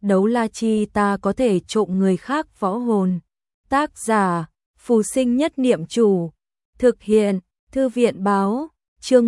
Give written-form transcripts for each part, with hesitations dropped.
đấu la chi ta có thể trộm người khác võ hồn. Tác giả, Phù Sinh Nhất Niệm Chủ. Thực hiện, Thư viện Báo. Chương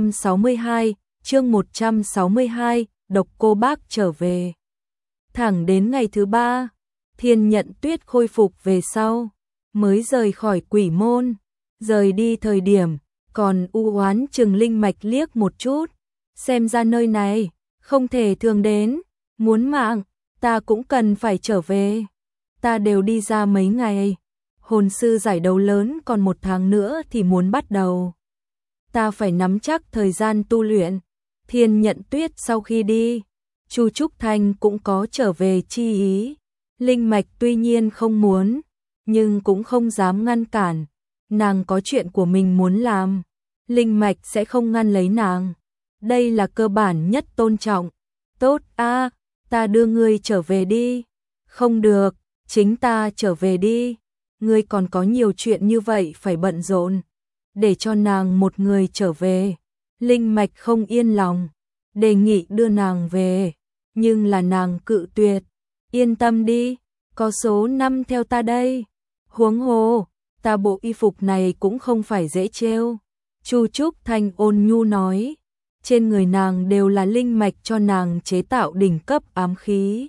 162, Độc Cô Bác trở về. Thẳng đến ngày thứ 3, Thiên Nhận Tuyết khôi phục về sau, mới rời khỏi Quỷ Môn. Rời đi thời điểm, còn u oán chừng Linh Mạch liếc một chút. Xem ra nơi này, không thể thường đến, muốn mạng, ta cũng cần phải trở về. Ta đều đi ra mấy ngày, hồn sư giải đấu lớn còn 1 tháng nữa thì muốn bắt đầu. Ta phải nắm chắc thời gian tu luyện. Thiên Nhận Tuyết sau khi đi, Chu Trúc Thanh cũng có trở về chi ý. Linh Mạch tuy nhiên không muốn, nhưng cũng không dám ngăn cản. Nàng có chuyện của mình muốn làm, Linh Mạch sẽ không ngăn lấy nàng. Đây là cơ bản nhất tôn trọng. Tốt a, ta đưa ngươi trở về đi. Không được, chính ta trở về đi. Ngươi còn có nhiều chuyện như vậy phải bận rộn. Để cho nàng một người trở về. Linh Mạch không yên lòng, đề nghị đưa nàng về, nhưng là nàng cự tuyệt. Yên tâm đi, có số 5 theo ta đây. Huống hồ, ta bộ y phục này cũng không phải dễ trêu. Chu Trúc Thanh ôn nhu nói, trên người nàng đều là Linh Mạch cho nàng chế tạo đỉnh cấp ám khí.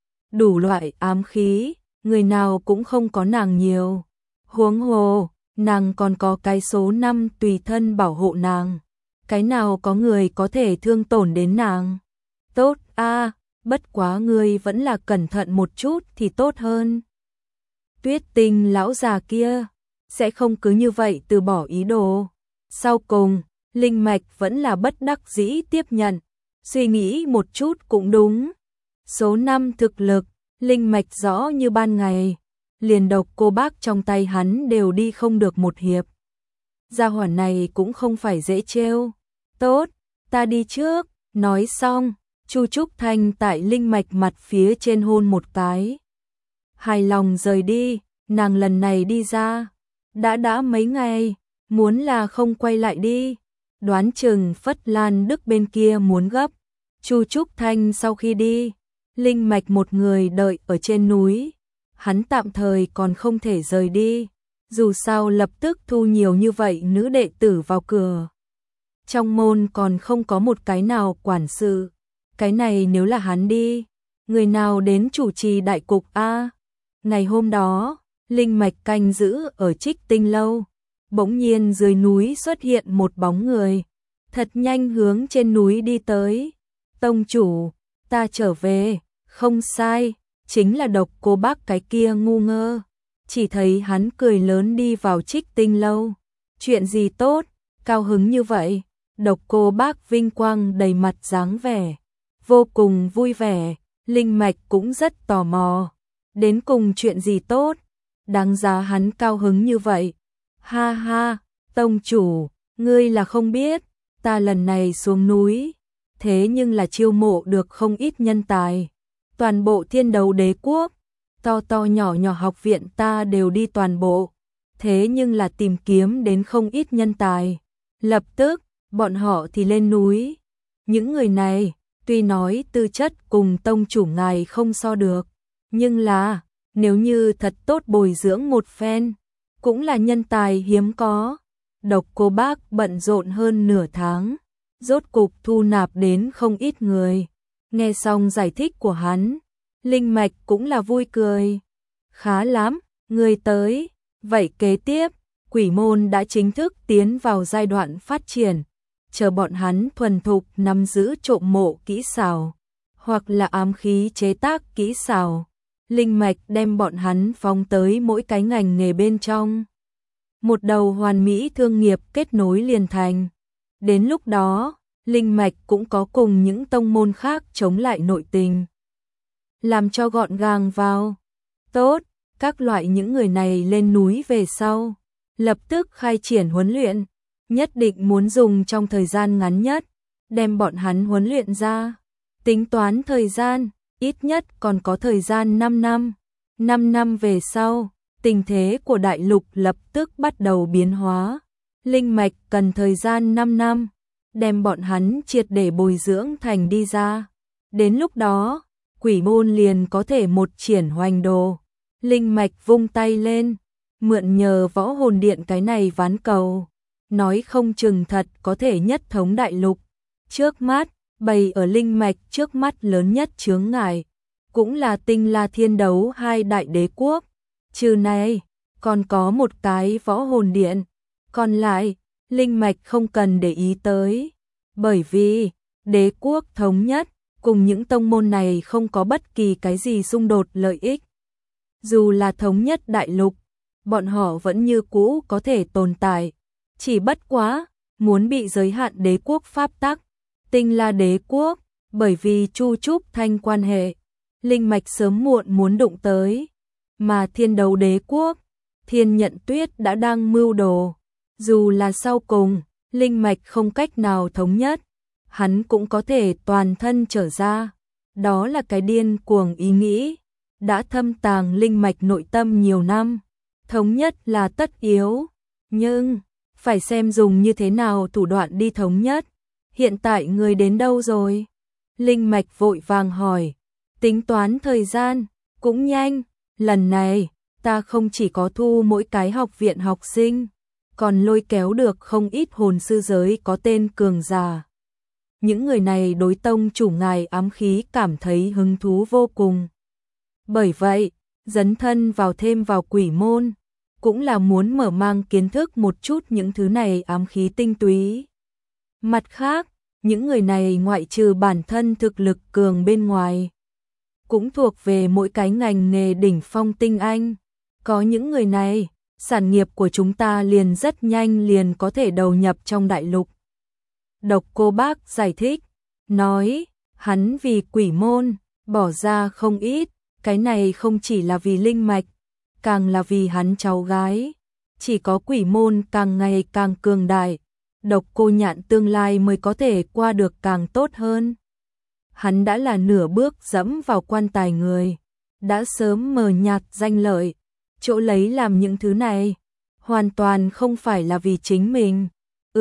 Đủ loại ám khí, người nào cũng không có nàng nhiều. Huống hồ, nàng còn có cái số 5 tùy thân bảo hộ nàng. Cái nào có người có thể thương tổn đến nàng. Tốt a, bất quá ngươi vẫn là cẩn thận một chút thì tốt hơn. Tuyết Tinh lão già kia sẽ không cứ như vậy từ bỏ ý đồ. Sau cùng, Linh Mạch vẫn là bất đắc dĩ tiếp nhận. Suy nghĩ một chút cũng đúng. Số 5 thực lực, Linh Mạch rõ như ban ngày. Liền Độc Cô Bác trong tay hắn đều đi không được một hiệp. Gia hỏa này cũng không phải dễ trêu. Tốt, ta đi trước. Nói xong, Chu Trúc Thanh tại Linh Mạch mặt phía trên hôn một cái. Hài lòng rời đi, nàng lần này đi ra. Đã mấy ngày, muốn là không quay lại đi. Đoán chừng Phất Lan Đức bên kia muốn gấp. Chu Trúc Thanh sau khi đi, Linh Mạch một người đợi ở trên núi. Hắn tạm thời còn không thể rời đi. Dù sao lập tức thu nhiều như vậy nữ đệ tử vào cửa. Trong môn còn không có một cái nào quản sự. Cái này nếu là hắn đi, người nào đến chủ trì đại cục a? Ngày hôm đó, Linh Mạch canh giữ ở Trích Tinh lâu. Bỗng nhiên dưới núi xuất hiện một bóng người, thật nhanh hướng trên núi đi tới. Tông chủ, ta trở về. Không sai, chính là Độc Cô Bác cái kia ngu ngơ. Chỉ thấy hắn cười lớn đi vào Trích Tinh lâu. Chuyện gì tốt, cao hứng như vậy? Độc Cô Bác vinh quang đầy mặt dáng vẻ, vô cùng vui vẻ. Linh Mạch cũng rất tò mò, đến cùng chuyện gì tốt, đáng giá hắn cao hứng như vậy. Ha ha, tông chủ, ngươi là không biết, ta lần này xuống núi, thế nhưng là chiêu mộ được không ít nhân tài. Toàn bộ Thiên Đấu Đế quốc, to to nhỏ nhỏ học viện ta đều đi toàn bộ, thế nhưng là tìm kiếm đến không ít nhân tài. Lập tức, bọn họ thì lên núi. Những người này, tuy nói tư chất cùng tông chủ ngài không so được, nhưng là, nếu như thật tốt bồi dưỡng một phen, cũng là nhân tài hiếm có. Độc Cô Bác bận rộn hơn nửa tháng, rốt cục thu nạp đến không ít người. Nghe xong giải thích của hắn, Linh Mạch cũng là vui cười. Khá lắm, người tới. Vậy kế tiếp, Quỷ Môn đã chính thức tiến vào giai đoạn phát triển. Chờ bọn hắn thuần thục nắm giữ trộm mộ kỹ xảo, hoặc là ám khí chế tác kỹ xảo. Linh Mạch đem bọn hắn phóng tới mỗi cái ngành nghề bên trong. Một đầu hoàn mỹ thương nghiệp kết nối liền thành. Đến lúc đó, Linh Mạch cũng có cùng những tông môn khác chống lại nội tình. Làm cho gọn gàng vào. Tốt, các loại những người này lên núi về sau. Lập tức khai triển huấn luyện. Nhất định muốn dùng trong thời gian ngắn nhất. Đem bọn hắn huấn luyện ra. Tính toán thời gian, ít nhất còn có thời gian 5 năm. 5 năm về sau, tình thế của đại lục lập tức bắt đầu biến hóa. Linh Mạch cần thời gian 5 năm. Đem bọn hắn triệt để bồi dưỡng thành đi ra. Đến lúc đó, quỷ môn liền có thể một triển hoành đồ. Linh mạch vung tay lên, mượn nhờ võ hồn điện cái này ván cầu, nói không chừng thật có thể nhất thống đại lục. Trước mắt, bày ở linh mạch trước mắt lớn nhất chướng ngại, cũng là Tinh La Thiên Đấu hai đại đế quốc. Trừ này, còn có một cái võ hồn điện, còn lại, linh mạch không cần để ý tới, bởi vì đế quốc thống nhất, cùng những tông môn này không có bất kỳ cái gì xung đột lợi ích. Dù là thống nhất đại lục, bọn họ vẫn như cũ có thể tồn tại, chỉ bất quá, muốn bị giới hạn đế quốc pháp tắc. Tinh La đế quốc, bởi vì Chu Trúc Thanh quan hệ, linh mạch sớm muộn muốn đụng tới, mà Thiên Đấu đế quốc, Thiên Nhận Tuyết đã đang mưu đồ, dù là sau cùng, linh mạch không cách nào thống nhất, hắn cũng có thể toàn thân trở ra. Đó là cái điên cuồng ý nghĩ, đã thâm tàng linh mạch nội tâm nhiều năm, thống nhất là tất yếu, nhưng phải xem dùng như thế nào thủ đoạn đi thống nhất. Hiện tại người đến đâu rồi? Linh mạch vội vàng hỏi, tính toán thời gian, cũng nhanh, lần này, ta không chỉ có thu mỗi cái học viện học sinh, còn lôi kéo được không ít hồn sư giới có tên cường giả. Những người này đối tông chủ ngài ám khí cảm thấy hứng thú vô cùng. Bởi vậy, dấn thân vào thêm vào quỷ môn, cũng là muốn mở mang kiến thức một chút những thứ này ám khí tinh túy. Mặt khác, những người này ngoại trừ bản thân thực lực cường bên ngoài, cũng thuộc về mỗi cái ngành nghề đỉnh phong tinh anh. Có những người này, sản nghiệp của chúng ta liền rất nhanh liền có thể đầu nhập trong đại lục. Độc Cô Bác giải thích, nói, hắn vì quỷ môn, bỏ ra không ít, cái này không chỉ là vì linh mạch, càng là vì hắn cháu gái. Chỉ có quỷ môn càng ngày càng cường đại, Độc Cô Nhạn tương lai mới có thể qua được càng tốt hơn. Hắn đã là nửa bước dẫm vào quan tài người, đã sớm mờ nhạt danh lợi, chỗ lấy làm những thứ này, hoàn toàn không phải là vì chính mình.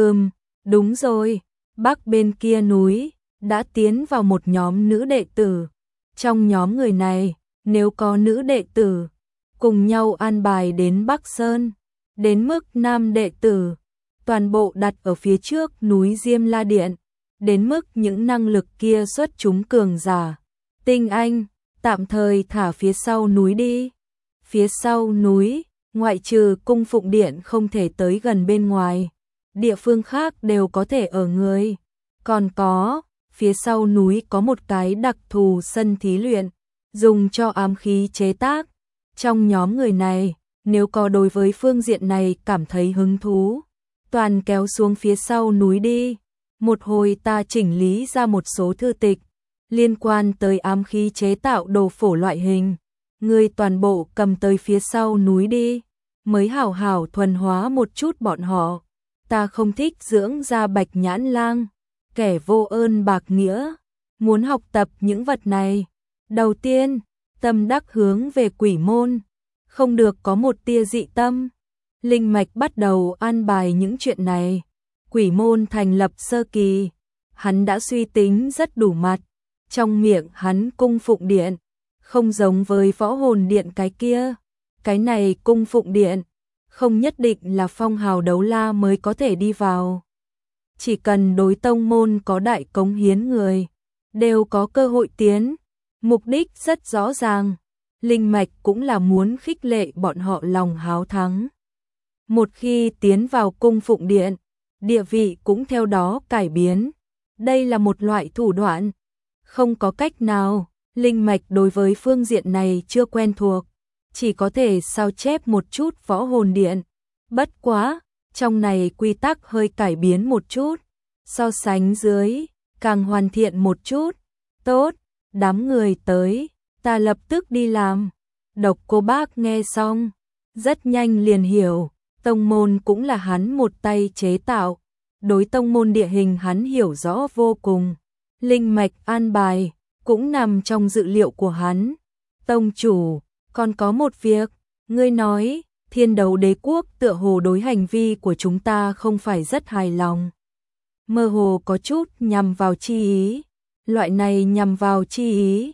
Đúng rồi, bắc bên kia núi, đã tiến vào một nhóm nữ đệ tử. Trong nhóm người này, nếu có nữ đệ tử, cùng nhau an bài đến Bắc Sơn, đến mức nam đệ tử, toàn bộ đặt ở phía trước núi Diêm La Điện, đến mức những năng lực kia xuất chúng cường giả. Tinh anh, tạm thời thả phía sau núi đi. Phía sau núi, ngoại trừ cung phụng điện không thể tới gần bên ngoài, địa phương khác đều có thể ở người. Còn có, phía sau núi có một cái đặc thù sân thí luyện, dùng cho ám khí chế tác. Trong nhóm người này, nếu có đối với phương diện này cảm thấy hứng thú, toàn kéo xuống phía sau núi đi. Một hồi ta chỉnh lý ra một số thư tịch liên quan tới ám khí chế tạo đồ phổ loại hình, ngươi toàn bộ cầm tới phía sau núi đi, mới hảo hảo thuần hóa một chút bọn họ. Ta không thích dưỡng ra Bạch Nhãn Lang, kẻ vô ơn bạc nghĩa, muốn học tập những vật này. Đầu tiên, tâm đắc hướng về quỷ môn, không được có một tia dị tâm. Linh mạch bắt đầu an bài những chuyện này. Quỷ môn thành lập sơ kỳ, hắn đã suy tính rất đủ mặt. Trong miệng hắn cung phụng điện, không giống với võ hồn điện cái kia. Cái này cung phụng điện, không nhất định là phong hào đấu la mới có thể đi vào. Chỉ cần đối tông môn có đại cống hiến người, đều có cơ hội tiến. Mục đích rất rõ ràng, linh mạch cũng là muốn khích lệ bọn họ lòng háo thắng. Một khi tiến vào cung phụng điện, địa vị cũng theo đó cải biến. Đây là một loại thủ đoạn. Không có cách nào, linh mạch đối với phương diện này chưa quen thuộc, chỉ có thể sao chép một chút võ hồn điện. Bất quá, trong này quy tắc hơi cải biến một chút, so sánh dưới, càng hoàn thiện một chút. Tốt, đám người tới, ta lập tức đi làm. Độc Cô Bác nghe xong, rất nhanh liền hiểu, tông môn cũng là hắn một tay chế tạo. Đối tông môn địa hình hắn hiểu rõ vô cùng. Linh mạch an bài, cũng nằm trong dự liệu của hắn. Tông chủ, còn có một việc, ngươi nói, Thiên Đấu đế quốc tựa hồ đối hành vi của chúng ta không phải rất hài lòng. Mơ hồ có chút nhằm vào chi ý. Loại này nhằm vào chi ý,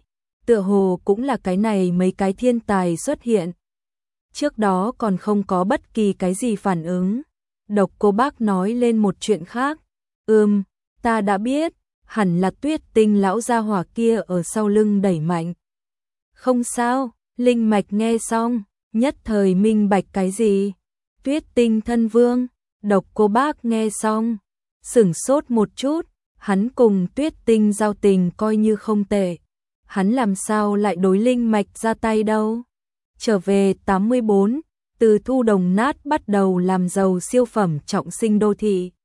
tựa hồ cũng là cái này mấy cái thiên tài xuất hiện. Trước đó còn không có bất kỳ cái gì phản ứng. Độc Cô Bác nói lên một chuyện khác. Ta đã biết, hẳn là Tuyết Tinh lão gia hỏa kia ở sau lưng đẩy mạnh. Không sao, Linh Mạch nghe xong, nhất thời minh bạch cái gì? Tuyết Tinh thân vương. Độc Cô Bác nghe xong, sửng sốt một chút, hắn cùng Tuyết Tinh giao tình coi như không tệ. Hắn làm sao lại đối Linh Mạch ra tay đâu? Trở về 84, từ thu đồng nát bắt đầu làm giàu siêu phẩm trọng sinh đô thị.